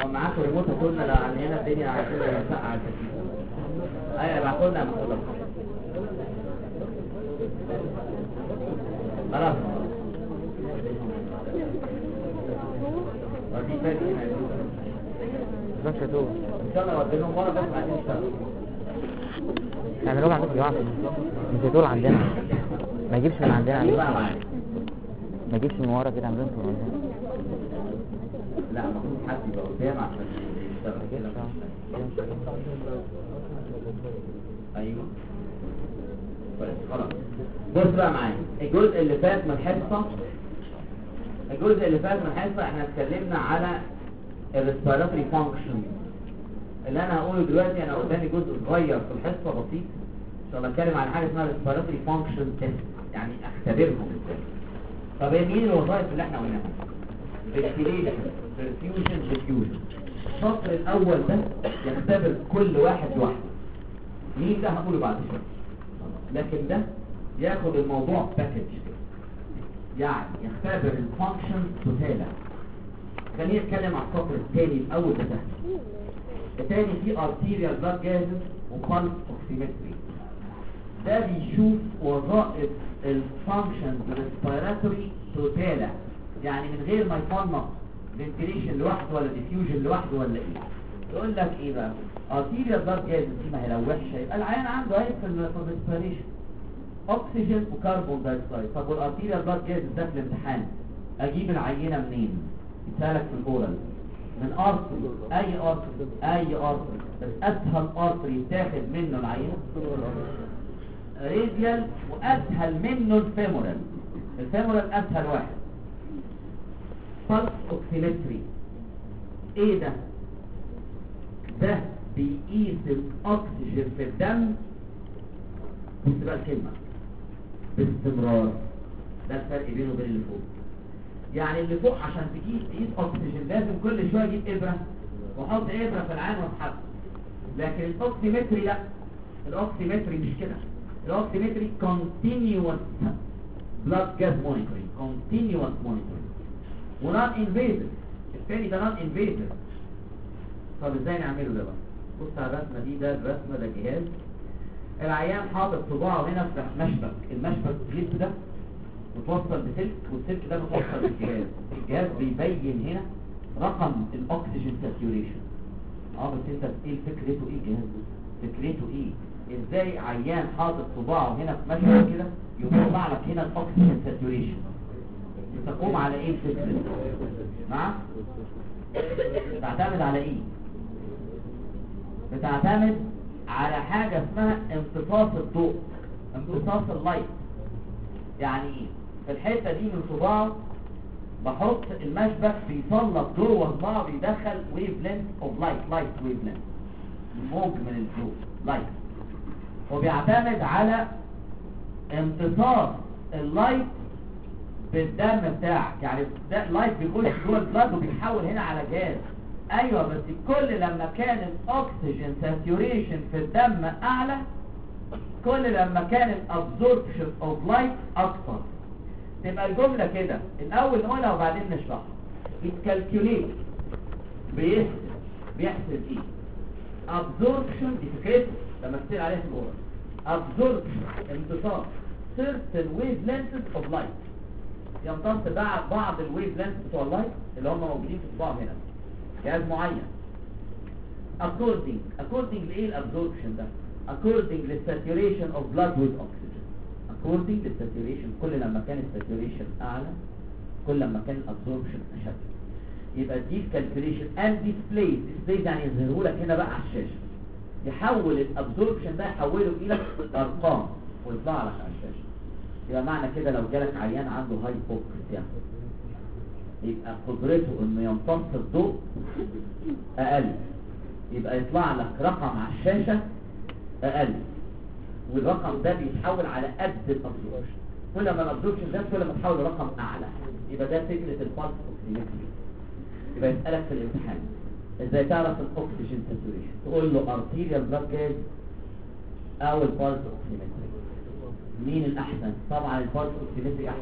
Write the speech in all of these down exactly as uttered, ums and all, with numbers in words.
هو معاكم ريموت قلنا لو عن هنا الدنيا عشان نسقع على التكييف. ايوه ابعتوا لنا محمود خلاص ودي فاكر مش هتوه ان شاء الله ودينهم ورا بس بعدين نشتغل. اعملوهم عندكم يا جماعه مش هتوه عندنا ما يجيبش من عندنا ما يجيبش من ورا كده عندنا من عندنا. لا المفروض حد يبقى قدام عشان يشتغل كده. ايوه كويس خلاص. بص بقى معايا الجزء اللي فات من الحصه الجزء اللي فات من الحصه احنا اتكلمنا على الريسبيراتوري فانكشن. اللي انا هقوله دلوقتي انا قدامي جزء صغير في الحصه بسيط ان شاء الله اتكلم عن حاجه اسمها ريسبيراتوري فانكشن تيست، يعني اختبرهم ازاي. طب ايه مين الوظائف اللي احنا قلناها؟ فنتيليشن، برفيوجن، ديفيوجن. السطر الاول ده يختبر كل واحد لوحده. مين ده هقوله بعد شويه، لكن ده ياخد الموضوع باكج يعني يختبر الفانكشن توتالا. خلينا نتكلم على السطر الثاني الاول ده سهل. الثاني فيه ارتيريال بلاد جازز وبالس اوكسيمتري. ده بيشوف وظائف الفانكشن ريسبيراتوري توتالا، يعني من غير ما يفنط فنتيليشن لوحده ولا ديفيوجن لوحده ولا ايه. يقول لك ايه بقى ارتيريال بلاد جازز دي ما هي لو وحشه يبقى العيان عنده عيب في الريسبيريشن اكسجين وكربون دايوكسيد. طب والارتيريال بلاد جازز ده في الامتحان اجيب العينه منين؟ يسالك في الاورال من ارتري. اي ارتري اي ارتري بس اسهل ارتري يتاخد منه العينه راديال واسهل منه الفيمورال. الفيمورال اسهل واحد. بالس اوكسيمتري ايه ده؟ ده بيقيس الاكسجين في الدم بص بقى الكلمه باستمرار. ده الفرق بينه وبين اللي فوق. يعني اللي فوق عشان تقيس تقيس اكسجين لازم كل شويه اجيب ابره واحط ابره في العين واسحبها. لكن الاوكسيمتري لا، الاوكسيمتري مش كده. الاوكسيمتري كونتينيوس بلاد جاز مونيتورنج، كونتينيوس مونيتورنج ونون انفيزيف. الثاني ده نون انفيزيف. طب ازاي نعمله ده بقى؟ بص على الرسمه دي، ده الرسمه ده جهاز العيان حاطط صباعه هنا في مشبك. المشبك الجلد ده متوصل بسلك والسلك ده متوصل بالجهاز. الجهاز بيبين هنا رقم الاكسجين ساتيوريشن. اه بس انت ايه فكرته ايه الجهاز ده؟ فكرته ايه؟ ازاي عيان حاطط صباعه هنا في مشبك كده يطلع لك هنا الاكسجين ساتيوريشن؟ بتقوم على ايه الفكره؟ نعم؟ بتعتمد على ايه؟ بتعتمد على حاجه اسمها امتصاص الضوء، امتصاص اللايت. يعني ايه؟ في الحته دي من صباعه بحط المشبك بيسلط جوه صباعه بيدخل ويف لينث اوف لايت، لايت ويف لينث، موج من الضوء لايت. وبيعتمد على امتصاص اللايت بالدم بتاعك. يعني ده اللايت بيخش جوه البلاد وبيتحول هنا على جاز. ايوه بس كل لما كان الاكسجين ساتيوريشن في الدم اعلى كل لما كان الابزوربشن اوف لايت اكتر. تبقى الجمله كده الاول نقولها وبعدين نشرحها. بيتكالكوليت بيحسب بيحسب ايه؟ ابزوربشن دي فكرته لما تصير عليها في الاورال. ابزوربشن امتصاص certain wavelengths of light، يمتص بعض بعض الويف لينث بتوع اللايت اللي هم موجودين في صباعه هنا جهاز معين. according according لايه الابزوربشن ده؟ according للساتوريشن اوف blood with oxygen. according للساتوريشن كل لما كان الساتوريشن اعلى كل لما كان الابزوربشن اشد. يبقى دي كالكوليشن اند ديسبلاي. ديسبلاي يعني يظهروا لك هنا بقى على الشاشه، يحول الابزوربشن ده يحوله الى ارقام ويطلع لك على الشاشه. يبقى معنى كده لو جالك عيان عنده هايبوكسيا يبقى قدرته انه يمتص الضوء اقل، يبقى يطلع لك رقم على الشاشة اقل، والرقم ده بيتحول على قد الابزوربشن. كل ما الابزوربشن ده كل ما تحول لرقم اعلى. يبقى ده فكرة البالس اوكسيمتري. يبقى يسألك في الامتحان ازاي تعرف الاكسجين ساتوريشن، تقول له ارتيريال بلاد جاز او البالس اوكسيمتري. مين الاحسن؟ طبعا البالس اوكسيمتري احسن.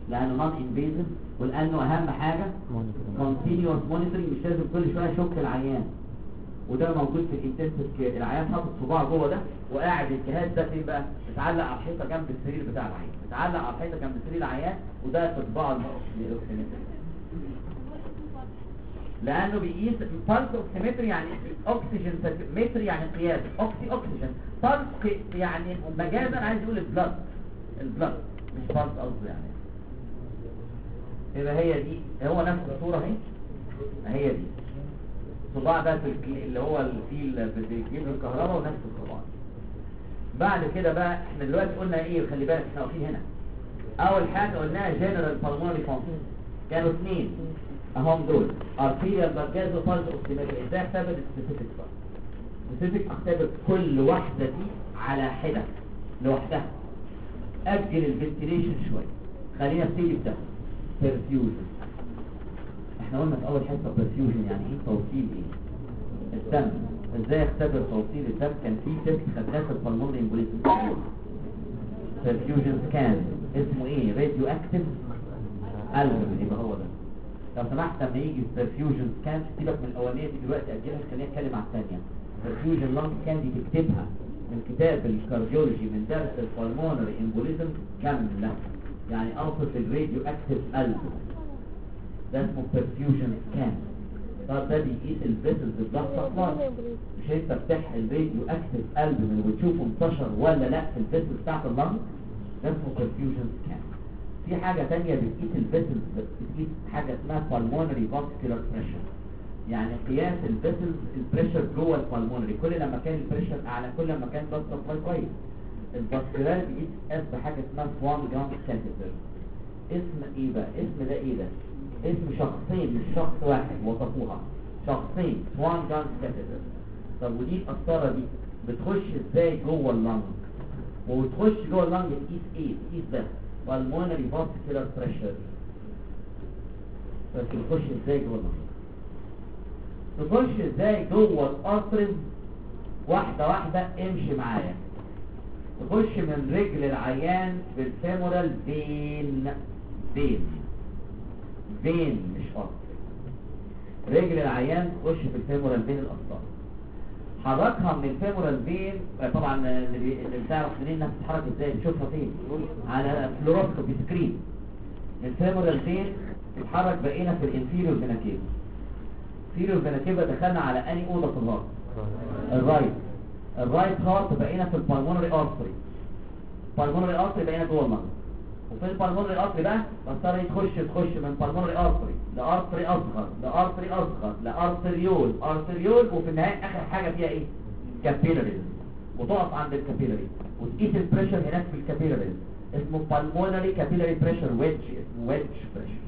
لانه نون انفيزيف، ولانه اهم حاجه كونتينيوس مونيتورنج، مش لازم كل شويه اشك العيان. وده موجود في الانتنسيف كير، العيان حاطط صباعه جوه ده وقاعد الجهاز ده فين بقى؟ متعلق على الحيطه جنب السرير بتاع العيان، متعلق على الحيطه جنب سرير العيان، وده في صباعه الاوكسيمتري، لانه بيقيس البلس اوكسيمتري يعني اكسجين متر يعني قياس اوكسي اوكسجين، بلس يعني مجازا عايز يقول البلد البلد مش بلس قصدي يعني. يبقى هي دي، هو نفس الصوره اهي، هي دي الصباع ده في الكي... اللي هو الفيل بتجيب الكهرباء ونفس الصباع. بعد كده بقى احنا دلوقتي قلنا ايه؟ خلي بالك احنا واقفين هنا. اول حاجه قلناها جنرال بالمونري فانكشن، كانوا اثنين اهم دول، ارتيريال بارجاز وبالز اوكسيمتري. ازاي اختبر السبيسيفيك بقى؟ السبيسيفيك اختبر كل واحده دي على حده لوحدها، اجل الفنتيليشن شويه، خلينا نبتدي بده برفيوجن. احنا قلنا في اول حصه برفيوجن يعني ايه؟ توصيل ايه؟ الدم. ازاي اختبر توصيل الدم؟ كان في تيست خدناه في البلمونري امبوليزم، برفيوجن سكان، اسمه ايه؟ راديو اكتيف البوم. يبقى هو ده. لو سمحت لما يجي برفيوجن سكان سيبك من الاولانيه دي دلوقتي، اجلها خلينا نتكلم على الثانيه. برفيوجن لانج سكان دي تكتبها من كتاب الكارديولوجي من درس البلمونري امبوليزم كامله، يعني اوصف الراديو اكتيف البوم ده اسمه perfusion scan. طب ده بيقيس الفيسلز الضغط سبلاي، مش انت بتفتح الراديو اكتيف البوم وتشوفه انتشر ولا لا في الفيسلز بتاعت اللنج، ده اسمه perfusion scan. في حاجه ثانيه بتقيس الفيسلز، بتقيس حاجه اسمها pulmonary vascular pressure، يعني قياس الفيسلز البريشر جوه البلمونري. كل لما كان البريشر اعلى كل لما كان الضغط سبلاي كويس. الفاسكولار بيقيس بحاجه اسمها سوان جان كاتيتر. اسم ايه بقى؟ اسم ده ايه ده؟ اسم شخصين مش شخص واحد وصفوها، شخصين سوان جان كاتيتر. طب ودي القسطره دي بتخش ازاي جوه اللنج؟ وبتخش جوه اللنج تقيس ايه؟ تقيس ده pulmonary vascular pressure. بس بتخش ازاي جوه اللنج؟ تخش ازاي جوه الارترز؟ واحده واحده امشي معايا. تخش من رجل العيان بالفيمورال فين، فين فين مش ارتر. رجل العيان تخش في الفيمورال فين الاسطار، حركها من الفيمورال فين. طبعا اللي, بي... اللي بتعرف منين انها بتتحرك ازاي تشوفها فين؟ على فلوروسكوبي سكرين. الفيمورال فين تتحرك، بقينا في الانفيريور فينا كيفا. الانفيريور فينا كيفا دخلنا على اني اوضه في الهارت؟ الرايت. الرايت هارت بقينا في البالمونري ارتري. البالمونري ارتري بقينا جوه اللنج. وفي البالمونري ارتري بقى القسطره تخش تخش من بالمونري ارتري لارتري اصغر لارتري اصغر لارتريول ارتريول، وفي النهايه اخر حاجه فيها ايه؟ كابيلاريز. وتقف عند الكابيلاري وتقيس البريشر هناك في الكابيلاريز، اسمه بالمونري كابيلاري بريشر ويدج، اسمه ويدج بريشر.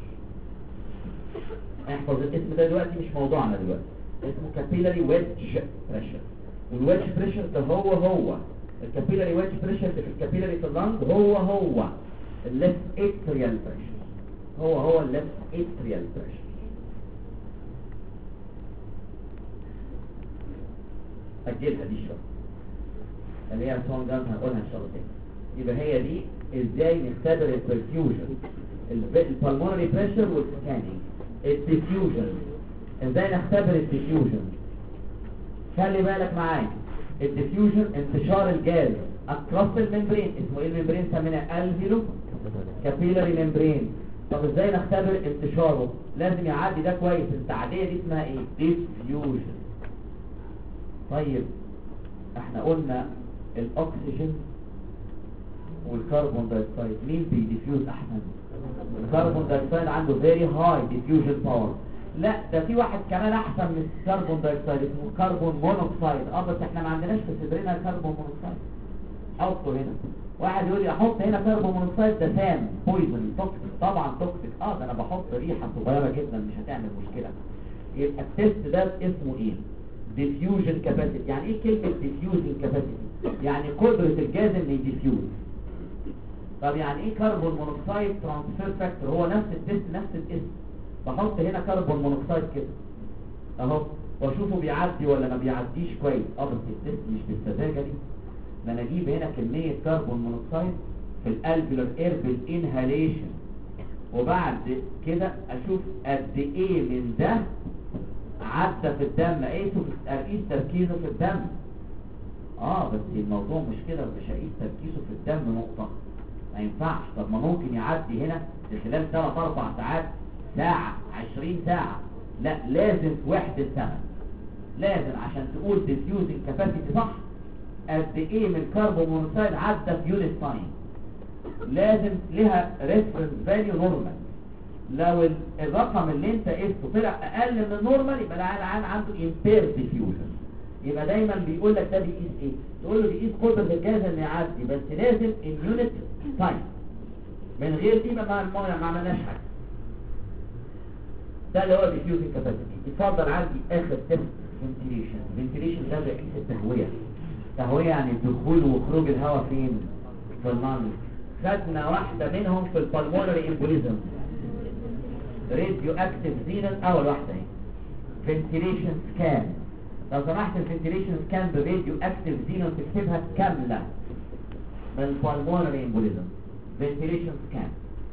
احفظ الاسم ده دلوقتي، مش موضوعنا دلوقتي. اسمه كابيلاري ويدج بريشر. والويدج بريشر ده هو هو الكابيلاري ويدج بريشر اللي في الكابيلاري في اللنج، هو هو الليفت اتريال بريشر، هو هو الليفت اتريال بريشر. اجلها دي شويه اللي هي سون جان هنقولها ان شاء الله تاني. يبقى هي دي ازاي نختبر البرفيوجن، البلمونري بريشر والسكانينج. الديفيوجن ازاي نختبر الديفيوجن؟ خلي بالك معايا، الديفيوجن انتشار الجاز اكروس الممبرين. اسمه ايه الممبرين؟ سميناه الفيلو كابيلاري ممبرين. طب ازاي نختبر انتشاره؟ لازم يعدي ده كويس. التعديه دي اسمها ايه؟ ديفيوجن. طيب احنا قلنا الاكسجين والكربون دايوكسيد، مين بيديفيوز احسن؟ الكربون دايوكسيد عنده فيري هاي ديفيوجن باور. لا ده في واحد كمان احسن من الكربون دايوكسيد اسمه كربون مونوكسيد. اه بس احنا ما عندناش في صدرنا كربون مونوكسيد. حطه هنا. واحد يقول لي احط هنا كربون مونوكسيد ده سام بويزن توكسيك. طبعا توكسيك. اه ده انا بحط ريحه صغيره جدا مش هتعمل مشكله. يبقى التست ده اسمه ايه؟ ديفيوجن كاباسيتي. يعني ايه كلمه ديفيوجن كاباسيتي؟ يعني قدره الجاز انه يديفيوز. طب يعني ايه كربون مونوكسيد ترانسفير فاكتور؟ هو نفس التست نفس الاسم. بحط هنا كربون مونوكسيد كده اهو واشوفه بيعدي ولا ما بيعديش كويس. اه بس التست مش بالسذاجه دي. ده انا اجيب هنا كميه كربون مونوكسيد في الالفيولار اير بالانهاليشن وبعد كده اشوف قد ايه من ده عدى في الدم، اقيسه اقيس تركيزه في الدم. اه بس الموضوع مش كده، مش هقيس تركيزه في الدم نقطة، ما ينفعش. طب ما ممكن يعدي هنا في خلال ثلاث اربع ساعات، ساعة، عشرين ساعة. لا، لازم في وحدة زمن، لازم عشان تقول diffusing capacity صح قد ايه من الكربون مونوكسيد عدى في يونت تايم. لازم لها ريفرنس فاليو نورمال. لو الرقم اللي انت قسته طلع اقل من النورمال يبقى العيان عنده impaired diffusion. يبقى دايما بيقول لك ده بيقيس ايه؟ تقول له بيقيس قدرة الجهاز ان يعدي، بس لازم in unit time. من غير دي ما ما عملناش حاجه. ده اللي هو diffusing capacity. يفضل عندي اخر تيست ventilation. ventilation ده بيقيس التهويه. تهويه يعني دخول وخروج الهواء فين؟ في اللنج. خدنا واحده منهم في البلمونري امبوليزم، راديو اكتيف زينون، اول واحده اهي. فنتيليشن سكان. لو سمحت الفنتيليشن سكان براديو اكتيف زينون تكتبها كامله من البلمونري امبوليزم. فنتيليشن سكان.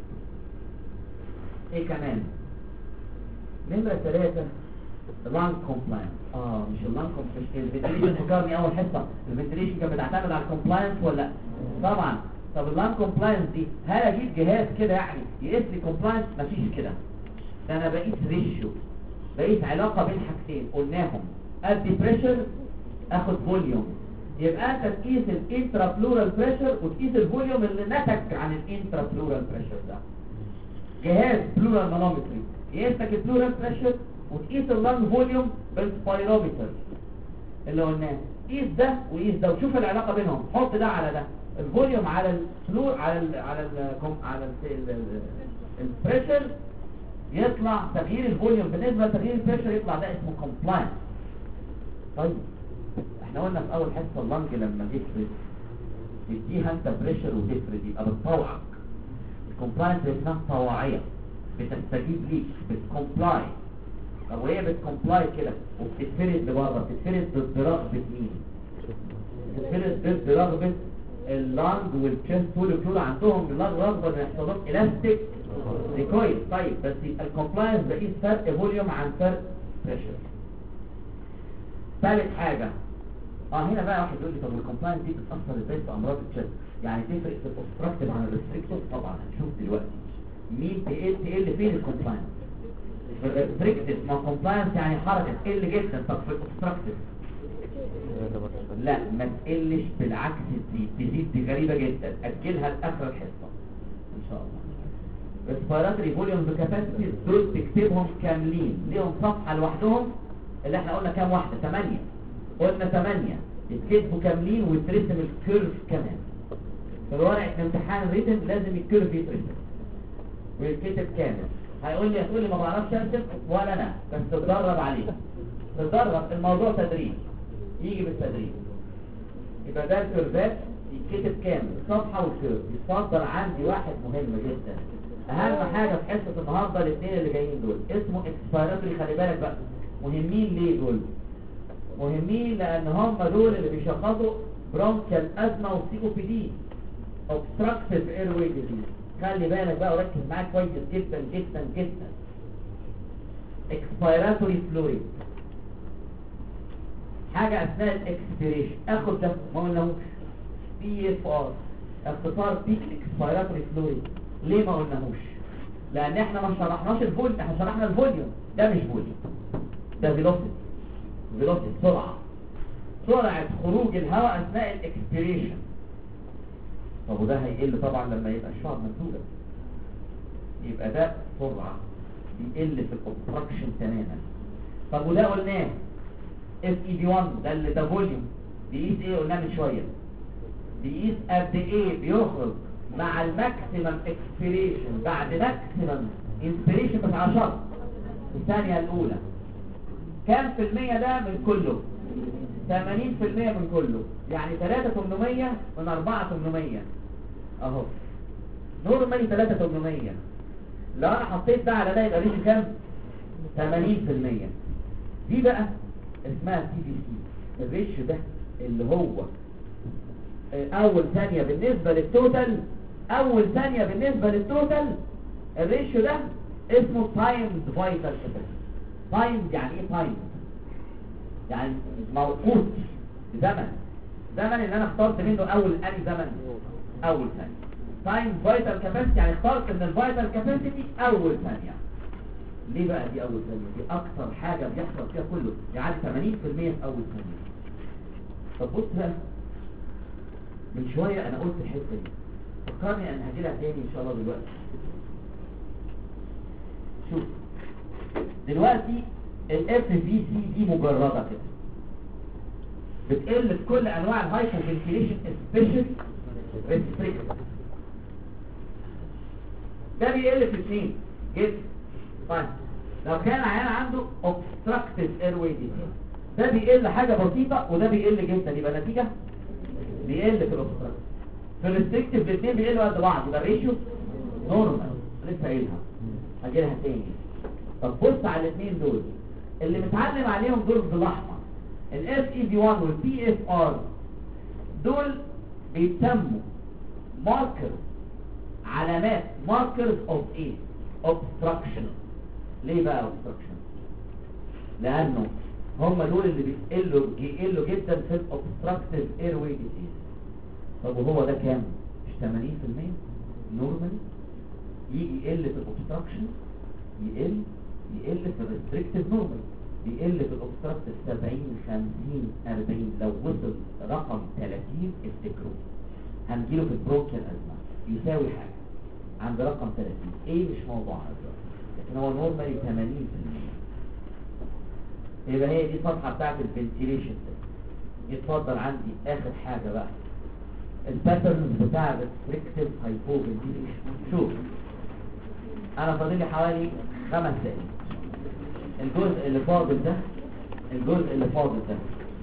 ايه كمان؟ نمره ثلاثة اللانج كومبلاينس. اه مش اللانج كومبلاينس، الفنتيليشن فكرني اول حصه الفنتيليشن كانت بتعتمد على الكومبلاينس ولا؟ طبعا. طب اللانج كومبلاينس دي هل اجيب جهاز كده يعني يقيس لي كومبلاينس؟ مفيش كده. ده انا بقيس ريشيو، بقيس علاقه بين حاجتين قلناهم، ادي بريشر اخد فوليوم. يبقى انت تقيس الانترا بلورال بريشر وتقيس الفوليوم اللي نتج عن الانترا بلورال بريشر. ده جهاز بلورال مانومتري يقيس لك البلورال بريشر وتقيس اللانج فوليوم بالسبايرومتر اللي قلناه. قيس ده وقيس ده وشوف العلاقه بينهم، حط ده على ده، الفوليوم على الفلور على ال على ال على البريشر يطلع تغيير الفوليوم بالنسبه لتغيير البريشر يطلع ده اسمه كومبلاينس. طيب احنا قلنا في اول حصه اللنج لما تفرد تديها انت بريشر وتفرد يبقى بتطوعك. الكومبلاينس اسمها طواعيه، بتستجيب ليك، بتكومبلاي. طب وهي بتكومبلاي كده وبتتفرد لبره، بتتفرد ضد رغبه مين؟ بتتفرد ضد رغبه اللانج والتشست والكلور. عندهم اللانج رغبه ان يحصل لهم الاستيك ريكويل. طيب بس الكومبلاينس بقيس فرق فوليوم عن فرق بريشر. ثالث حاجه اه هنا بقى واحد يقول لي طب الكومبلاينس دي بتاثر ازاي في امراض التشست؟ يعني تفرق في الاوبستراكتيف عن الريستريكتيف؟ طبعا هنشوف دلوقتي مين تقل تقل فين الكومبلاينس. في الريستريكتيف ما الكومبلاينس يعني حركه تقل جدا. طب في الاوبستراكتيف لا ما تقلش، بالعكس تزيد. تزيد دي غريبه جدا، اجلها لاخر الحصه ان شاء الله. ريسبيراتوري فوليوم كاباسيتي دول تكتبهم كاملين، ليهم صفحه لوحدهم. اللي احنا قلنا كام واحده؟ ثمانية. قلنا ثمانية يتكتبوا كاملين ويترسم الكيرف كمان. في ورقه الامتحان الريتن لازم الكيرف يترسم ويتكتب كامل. هيقول لي هتقول لي ما بعرفش ارسم ولا انا، بس تتدرب عليه. تتدرب، الموضوع تدريب، يجي بالتدريب. يبقى ده الكيرفات يتكتب كامل صفحه والكيرف. يتفضل عندي واحد مهم جدا، اهم حاجه في حصه النهارده الاثنين اللي جايين دول، اسمه اكسبيراتوري. خلي بالك بقى مهمين ليه دول؟ مهمين لان هم دول اللي بيشخصوا برونكيال ازمه وسي او بي دي، اوبستراكتيف ايروي ديزيز. خلي بالك بقى وركز معايا كويس جدا جدا جدا. اكسبيراتوري فلويد حاجه اثناء الاكسبيريشن، اخد ده ما قلناهوش بي اف ار، اختصار بيك اكسبيراتوري فلويد. ليه ما قلناهوش؟ لان احنا ما شرحناش الفوليوم، احنا شرحنا الفوليوم. ده مش فوليوم، ده فيلوسيتي. فيلوسيتي سرعه، سرعه خروج الهواء اثناء الاكسبيريشن. طب وده هيقل طبعا لما يبقى الشعب مسدوده، يبقى ده سرعه بيقل في الاوبستراكشن تماما. طب وده قلناه اف اي بي واحد، ده اللي ده فوليوم. بيقيس ايه؟ قلنا من شويه بيقيس قد ايه بيخرج مع الماكسيمم اكسبيريشن بعد ماكسيمم انسبيريشن، بس على شرط الثانيه الاولى كام في المية ده من كله؟ ثمانين في المية من كله، يعني ثلاثة آلاف وثمانمية من أربعة آلاف وثمانمية اهو. نورمالي ثلاثة آلاف وثمانمية، لو انا حطيت ده على ده يبقى ريش كام؟ ثمانين في المية. دي بقى اسمها تي في سي. الريشيو ده اللي هو اول ثانية بالنسبة للتوتال، اول ثانية بالنسبة للتوتال الريشيو ده اسمه تايمز فايتال كاباسيتي. تايمز يعني ايه تايمز؟ يعني موقوت زمن. زمن اللي انا اخترت منه اول انهي زمن؟ اول ثانيه. تايم فايتال كاباسيتي يعني اخترت من الفايتال كاباسيتي اول ثانيه. ليه بقى دي اول ثانيه؟ دي اكتر حاجه بيحصل فيها كله، يعني ثمانين في المية في اول ثانيه. طب بص بقى، من شويه انا قلت الحته دي، فكرني ان هجي لها تاني ان شاء الله دلوقتي. شوف دلوقتي الاف في سي دي مجرده كده بتقل في كل انواع الهايبر فنتيليشن سبيشال ريستريكت. ده بيقل في اثنين جدا. طيب لو كان عيان عنده obstructive airway disease ده بيقل حاجه بسيطه وده بيقل جدا، يبقى النتيجه بيقل في الاوبستراكتيف. في الريستريكتيف الاثنين بيقلوا قد بعض، يبقى الريشيو نورمال. لسه قايلها هجي لها تاني. طب بص على الاثنين دول اللي متعلم عليهم دول بالاحمر، الاف اي في واحد والبي اف ار، دول بيسموا ماركر، علامات ماركرز اوف ايه؟ اوبستراكشن. ليه بقى اوبستراكشن؟ لانه هم دول اللي بيقلوا بيقلوا جدا في الاوبستراكتيف اير واي ديزيز. طب وهو ده كام؟ مش ثمانين في المية نورمالي؟ يجي يقل في الاوبستراكشن، يقل يقل في الريستريكتيف نورمال، يقل في الاوبستراكتيف سبعين خمسين أربعين. لو وصل رقم ثلاثين افتكروا هنجيله في البرونكيال ازمه يساوي حاجه عند رقم ثلاثين. ايه مش موضوعنا دلوقتي، لكن هو نورمالي ثمانين في المية. يبقى هي دي الصفحه بتاعت الفنتيليشن. يتفضل عندي اخر حاجه بقى الباترنز بتاع الريستريكتيف هايبوفنتيليشن. شوف انا فاضل لي حوالي خمس دقايق. الجزء اللي فاضل ده الجزء اللي فاضل ده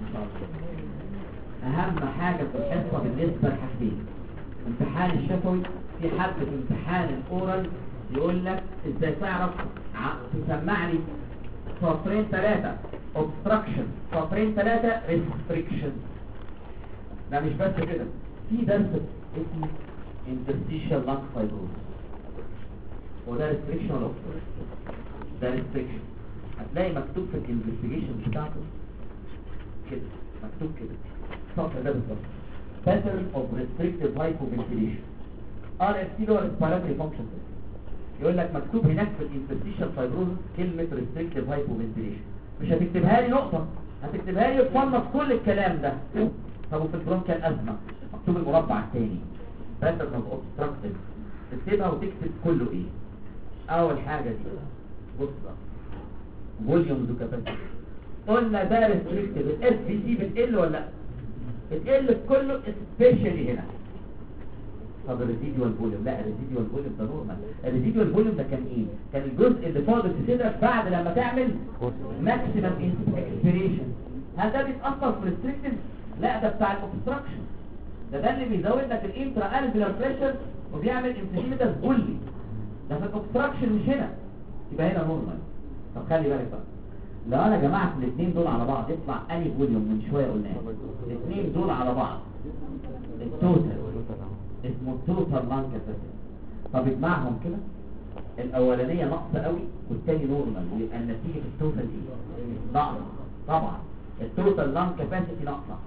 اهم حاجه في الحصه بالنسبه لحاجتين: امتحان الشفوي. في حد في امتحان الاورال يقول لك ازاي تعرف تسمع لي سطرين ثلاثه obstruction، سطرين ثلاثه restriction. ده مش بس كده، في درس اسمه interstitial lung fibrosis، وده restriction ولا obstruction؟ ده restriction. هتلاقي مكتوب في الانفستيجيشن بتاعته كده، مكتوب كده السطر ده بالظبط: pattern of restrictive hypoventilation ار اف سي اللي هو respiratory function test. يقول لك مكتوب هناك في الانترستيشال فايبروزس كلمه restrictive hypoventilation، مش هتكتبها لي نقطه، هتكتبها لي وتفنط كل الكلام ده. طب وفي البرونكيال ازمه مكتوب المربع الثاني pattern of obstructive، تكتبها وتكتب كله ايه. اول حاجه دي بص بقى فوليومز وكاباسيتي. قلنا ده ريستريكتيف. الاس بي سي بتقل ولا لا؟ بتقل في كله سبيشالي هنا. طب الريزيديوال فوليوم؟ لا الريزيديوال فوليوم ده نورمال. الريزيديوال فوليوم ده كان ايه؟ كان الجزء اللي فاضل في صدرك بعد لما تعمل ماكسيمم اكسبيريشن. هل ده بيتاثر في الريستريكتيف؟ لا ده بتاع الاوبستراكشن. ده ده اللي بيزود لك الانترا الفيولار بريشر وبيعمل انفيزيميتاس بولي. ده في الاوبستراكشن مش هنا، يبقى هنا نورمال. طب خلي بالك بقى، لو انا جمعت الاثنين دول على بعض يطلع انهي فوليوم من شويه قلناه؟ الاثنين دول على بعض التوتال اسمه التوتال لانج كاباسيتي. طب اجمعهم كده، الاولانيه ناقصه قوي والثاني نورمال، ويبقى النتيجه في التوتال ايه؟ ناقصه. طبعا التوتال لانج كاباسيتي ناقصه.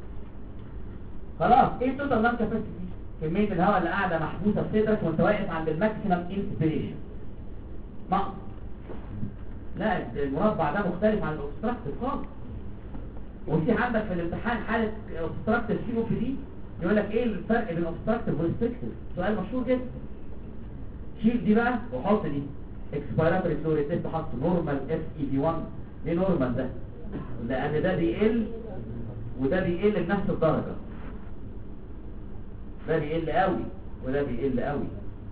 خلاص ايه التوتال لانج كاباسيتي؟ كميه الهواء اللي قاعده محبوسه في صدرك وانت واقف عند الماكسيمم انسبيريشن ناقص. لا المربع ده مختلف عن الاوبستراكتيف خالص. وفي عندك في الامتحان حاله اوبستراكتيف سي او بي دي يقول لك ايه الفرق بين اوبستراكتيف وريستريكتيف؟ سؤال مشهور جدا. شيل دي بقى وحط دي. اكسبيراتوري فلو ريت تيست حط نورمال اف اي في واحد. ليه نورمال ده؟ لان ده بيقل وده بيقل بنفس الدرجه. ده بيقل قوي وده بيقل قوي.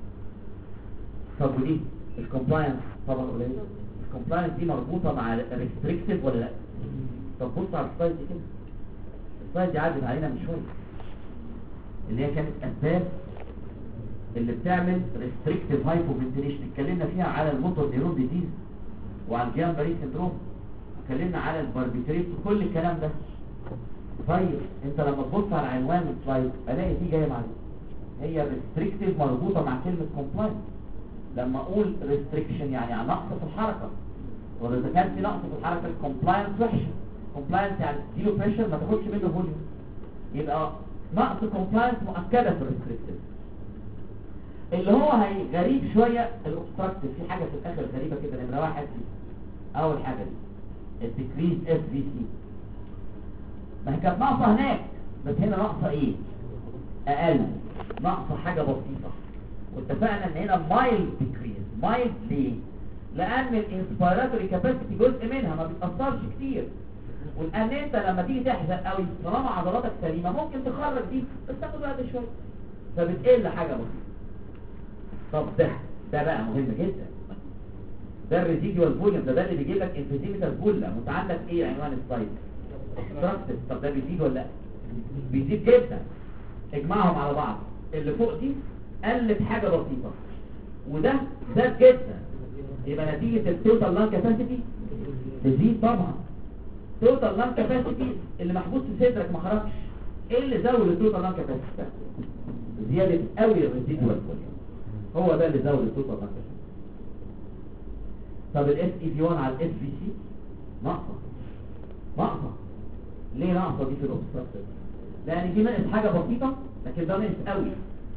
طب ودي الكومبلاينس طبعا قليل. الكومبلاينس دي مربوطه مع الريستريكتيف ولا لا؟ طب بص على السلايد دي كده، السلايد دي عدت علينا من شويه، اللي هي كانت اسباب اللي بتعمل ريستريكتيف هايبوفنتيليشن. اتكلمنا فيها على الموتور نيرون ديزيز وعلى الجامبري سندروم، اتكلمنا على الباربيتريت وكل الكلام ده. طيب انت لما تبص على عنوان السلايد الاقي دي جايه معايا، هي ريستريكتيف مربوطه مع كلمه كومبلاينس. لما اقول ريستريكشن يعني نقص في الحركه، واذا كان في نقص في الحركه الكومبلاينس وحشه. كومبلاينس يعني تديله بريشر ما تاخدش منه فوليوم، يبقى نقص كومبلاينس مؤكده في الريستريكتيف. اللي هو هي غريب شويه الاوبستراكتيف، في حاجه في الاخر غريبه كده. نمره واحد دي اول حاجه دي الديكريز اس في سي، ما هي كانت ناقصه هناك، بس هنا ناقصه ايه؟ اقل، ناقصه حاجه بسيطه. واتفقنا ان هنا مايلد ديكريز. مايلد ليه؟ لان الانسبيراتوري كاباسيتي جزء منها ما بيتاثرش كتير، ولان انت لما تيجي تحزق قوي طالما عضلاتك سليمه ممكن تخرج دي بس تاخد وقت شويه، فبتقل حاجه بسيطه. طب ده ده بقى مهم جدا، ده الريزيديوال فوليوم، ده ده اللي بيجيب لك انفيزيميتال فوليوم. وانت عندك ايه عنوان السلايد؟ اوبستراكتيف. طب ده بيزيد ولا لا؟ بيزيد جدا. اجمعهم على بعض، اللي فوق دي قلت حاجه بسيطه وده زاد جدا، يبقى نتيجه التوتال لانج كاباسيتي تزيد طبعا. توتال لانج كاباسيتي اللي محبوس في صدرك ما خرجش، ايه اللي زود التوتال لانج كاباسيتي؟ زياده قوي الريزيدوال فوليوم، هو ده اللي زود التوتال لانج كاباسيتي. طب الاس اي في واحد على الاس في سي ناقصه. ناقصه ليه ناقصه دي في الاوبستراكتيف؟ لان دي ناقص حاجه بسيطه، لكن ده ناقص قوي،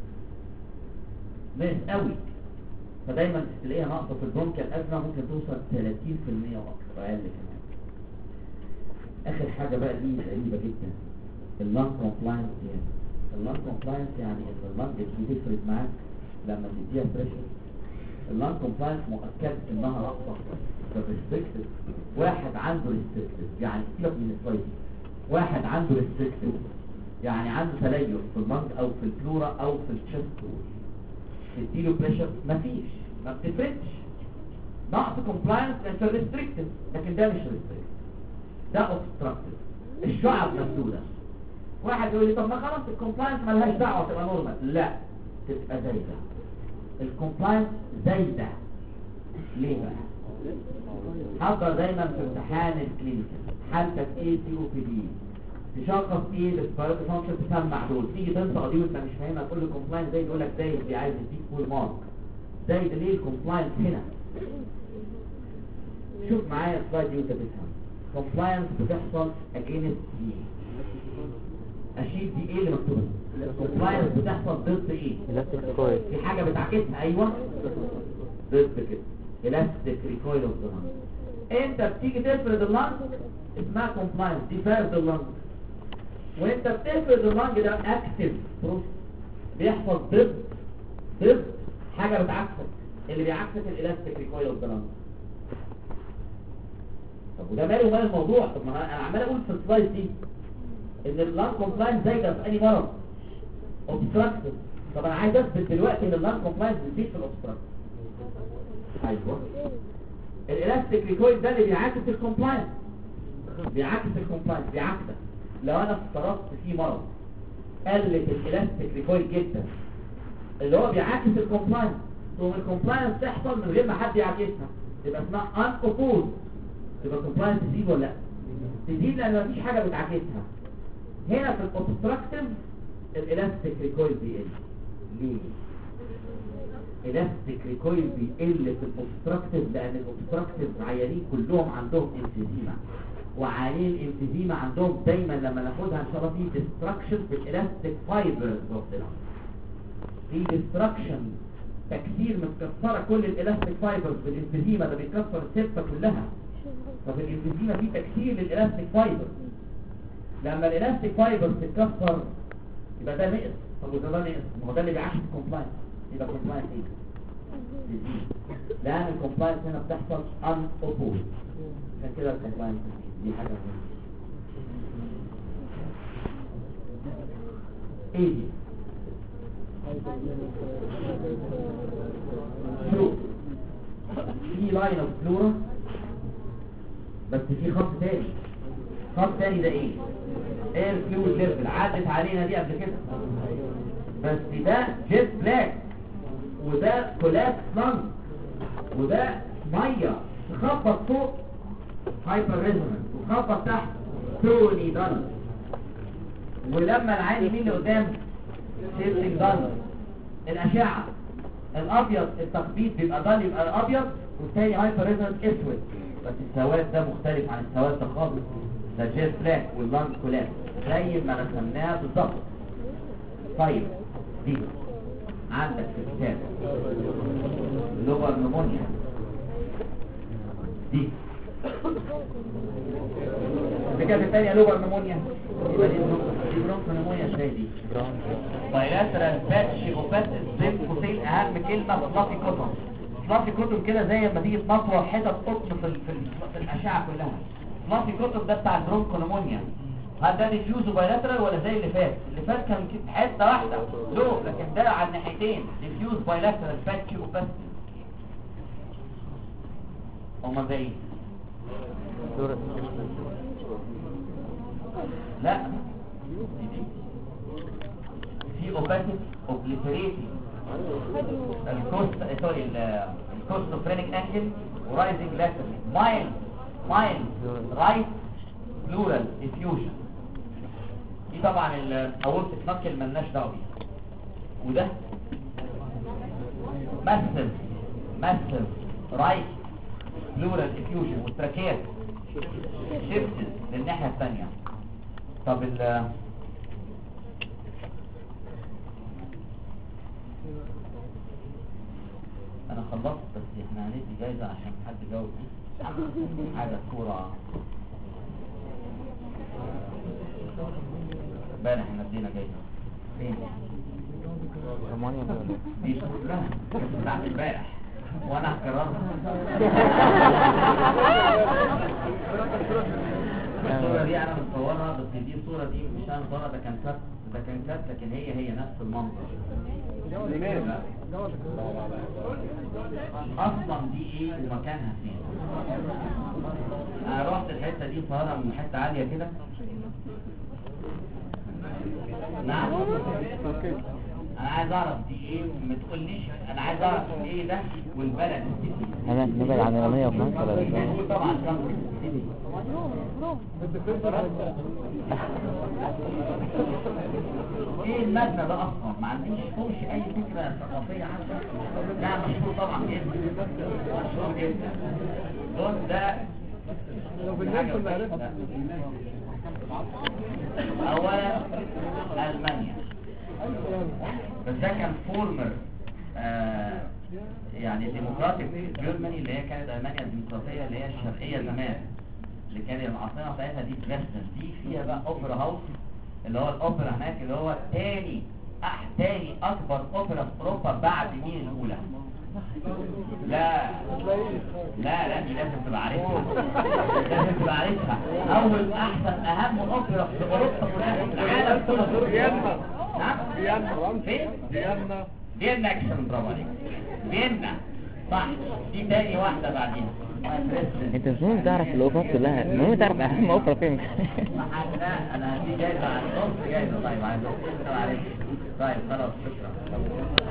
ناقص قوي. فدايما تلاقيها ناقصه في البرونكيال ازمه ممكن توصل ثلاثين بالمية واكثر، اقل كمان. اخر حاجه بقى دي غريبه جدا، اللانج كومبلاينس. اللانج كومبلاينس يعني ان اللانج دي تفرق معاك لما تديها بريشر. اللانج كومبلاينس مؤكد انها ناقصه. فالريستريكتيف واحد عنده ريستريكتيف يعني سيبك من السلايد، واحد عنده ريستريكتيف يعني عنده تليف في اللانج او في البلورا او في الشست وول، تديله بريشر مفيش، ما بتفرقش. نقص كومبلاينس في الريستريكتيف، لكن ده مش ريستريكتيف، ده اوبستراكتيف. الشعب مسدوده. واحد يقول لي طب ما خلاص الكومبلاينس مالهاش دعوه تبقى نورمال. لا، تبقى زايده. الكومبلاينس زايده ليه بقى؟ حضر دايما في امتحان الكلينيكال حالتك ايه سي او بي دي، تشخص ايه الريسبيراتوري فانكشن، تسمع دول، تيجي تنطق دي وانت مش فاهمها تقول له كومبلاينس زايد، يقول لك زايد دي عايز يديك فول مارك. زايد ليه الكومبلاينس هنا؟ شوف معايا السلايد دي وانت تفهم. كومبلاينس بتحصل اجينست ايه؟ اشيل دي ايه اللي مكتوبه؟ كومبلاينس بتحصل ضد ايه؟ في حاجه بتعكسها. ايوه ضد كده الاستيك ريكويل اوف ذا لانج. انت بتيجي تفرد اللانج اسمها كومبلاينس، دي فرد اللانج. وانت بتفرد اللانج ده اكتف بروسيس بيحصل ضد ضد حاجه بتعكسك، اللي بيعكسك الالاستيك ريكويل اوف ذا لانج. طب وده ماله ومال الموضوع؟ طب ما انا عمال اقول في السلايد دي ان اللانج كومبلاينس زايده في اي مرض؟ اوبستراكتيف. طب انا عايز اثبت دلوقتي ان اللانج كومبلاينس بتزيد في الاوبستراكتيف. ايوه الالاستيك ريكويل ده اللي بيعاكس الكومبلاينس، بيعاكس الكومبلاينس بيعكسك. لو انا افترضت في مرض قلت الالاستيك ريكويل جدا اللي هو بيعاكس الكومبلاينس، ثم الكومبلاينس تحصل من غير ما حد يعاكسها، يبقى اسمها ان اوبوز. يبقى الكومبلاينس تزيد ولا لا؟ تزيد لان مفيش حاجه بتعاكسها. هنا في الاوبستراكتيف الالاستيك ريكويل بيقل. ليه؟ الاستيك ريكويل بيقل في الاوبستراكتيف لان الاوبستراكتيف عيانين كلهم عندهم انفيزيما، وعيانين الانفيزيما عندهم دايما لما ناخدها ان شاء الله في ديستراكشن في الالاستيك فايبرز اوف ذا لانج، في ديستراكشن تكسير متكسره كل الالاستيك فايبرز بالانفيزيما، ده بيكسر السيرفه كلها. ففي الانفيزيما في تكسير للالاستيك فايبرز، لما الالاستيك فايبرز تتكسر يبقى ده نقص. طب وده ده نقص، ما هو ده اللي بيعكس الكومبلاينس، يبقى كومبلاينس ايه؟ لان الكومبلاينس هنا بتحصل ان اوبوز، عشان كده الكومبلاينس دي حاجه مهمه. ايه دي؟ شوف في لاين اوف فلورا بس في خط تاني. خط تاني ده ايه؟ اير فلويد ليفل، عدت علينا دي قبل كده، بس ده جيت بلاك وده كولابس لانج وده ميه تخبط فوق هايبر ريزونانس وتخبط تحت توني دانس، ولما العين مين اللي قدام؟ شيفتنج دانس. الاشعه الابيض التخبيط بيبقى ضل يبقى الابيض، والتاني هايبر ريزونانس اسود، بس السواد ده مختلف عن السواد ده خالص، ده جير بلاك واللانج كولاب زي ما رسمناها بالظبط. طيب دي عندك في الكتاب لوبر نمونيا، دي الكتاب الثانية لوبر نمونيا، يبقى دي برونكو نمونيا ازاي دي؟ بايلاترال باتش اوباتس بين قوسين اهم كلمة فلافي كوتون. فلافي كوتون كده زي ما تيجي تنطور حتت قطن في, ال... في, ال... في الاشعة كلها. فلافي كوتون ده بتاع البرونكو نمونيا. هل ده ديفيوز وبايلاترال ولا زي اللي فات؟ اللي فات كان حته واحده لو، لكن ده على الناحيتين ديفيوز بايلاترال باتش وبس. هما باين لا في اوباتيك اوبليتريتي الكوست سوري الكوستوفرينيك انجل ورايزنج لاترال مايل مايل رايت بلورال ديفيوجن. دي طبعا الاورتيك نكل ملناش دعوه بيه. وده ماسل ماسل رايت بلورال ديفيوجن والتراكيات شيفت للناحيه الثانيه. طب ال انا خلصت، بس احنا هندي جايزه عشان حد جاوب حاجه صوره امبارح احنا ادينا جايزه فين؟ رومانيا دي لا كانت بتاعت امبارح وانا هكررها. الصوره دي انا مصورها، بس دي الصوره دي مش انا مصورها، ده كان كات ده كان كات لكن هي هي نفس المنظر. اصلا دي ايه ومكانها فين؟ انا رحت الحته دي صورها من حته عاليه كده. نعم انا عايز اعرف دي ايه، ما تقوليش انا عايز اعرف ايه ده والبلد. انا نبعد عن رومانيا وفرنسا ولا ايه؟ طبعا ايه المبنى ده اصلا؟ ما عنديش فوش اي فكره ثقافيه عنه. لا مشهور طبعا جدا مشهور جدا. دول ده اولا المانيا، بس ده كان فورمر آه يعني ديمقراطيك جيرماني اللي هي كانت المانيا الديمقراطيه اللي هي الشرقيه زمان، اللي كان العاصمه بتاعتها دي دريسدن. دي فيها بقى اوبرا هاوس اللي هو الاوبرا هناك اللي هو تاني أح تاني اكبر اوبرا في اوروبا بعد مين الاولى؟ لا لا لا دي لازم تبقى عارفها، لازم تبقى عارفها. اول احسن اهم اوبرا في اوروبا كلها في العالم كله فيينا. نعم فيينا فين؟ فيينا فيينا اكشن برافو عليك. فيينا صح، دي تاني واحده بعدين. انت ازاي بتعرف الاوفرات كلها؟ المهم تعرف اهم اوفر فين. لا انا دي جايزه على النص جايزه. طيب عايز اقول طيب خلاص شكرا.